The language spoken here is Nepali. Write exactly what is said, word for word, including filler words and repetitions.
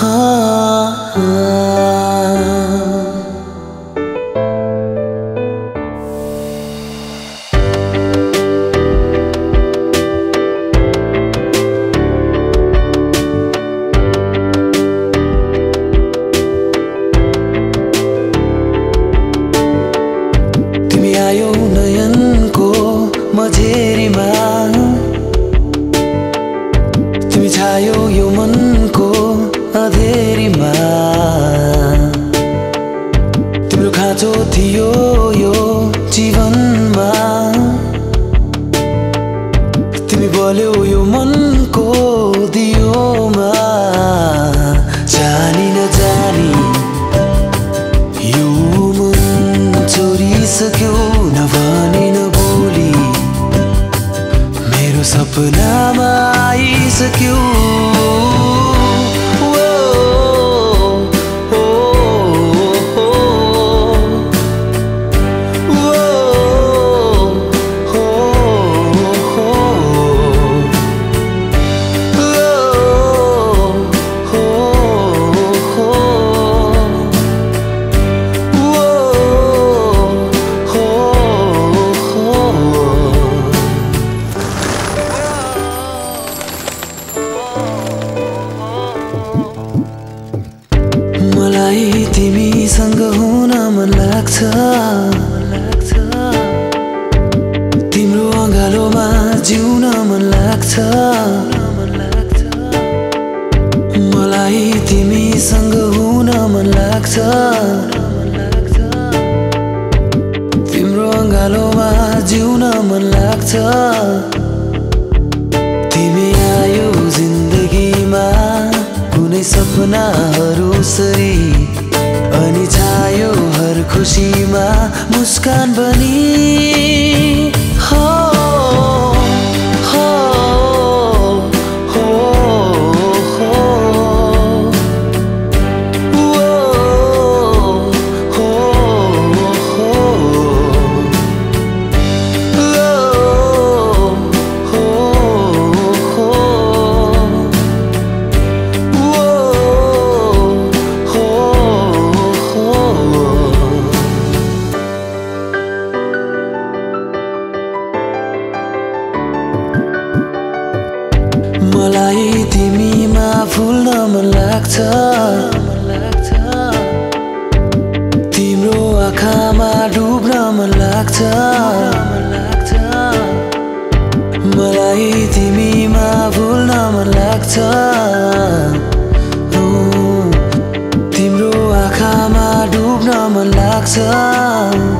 तिमी आयो नयनको मझेरीमा, तिमी छायो यो मनको अँधेरीमा। तिम्रो खाँचो थियो यो जीवनमा, तिमी बल्यौ यो मनको दियोमा। जानी नजानी यो मन चोरिसक्यो, नभनी नबोली मेरो सपनामा आइसक्यो। मलाई तिमीसँग हुन मन लाग्छ, तिम्रो अँगालोमा जिउन मन लाग्छ। मलाई तिमीसँग हुन मन लाग्छ, तिम्रो अँगालोमा जिउन मन लाग्छ। तिमी आयो जिन्दगीमा कुनै सपनाहरू सरी, अनि छायो हर खुसीमा मुस्कान बनी। हो हो हो हो मलाई तिमीमा फुल्न मन लाग्छ, तिम्रो आँखामा डुब्न मन लाग्छ। मलाई तिमीमा फुल्न मन लाग्छ, तिम्रो आँखामा डुब्न मन लाग्छ।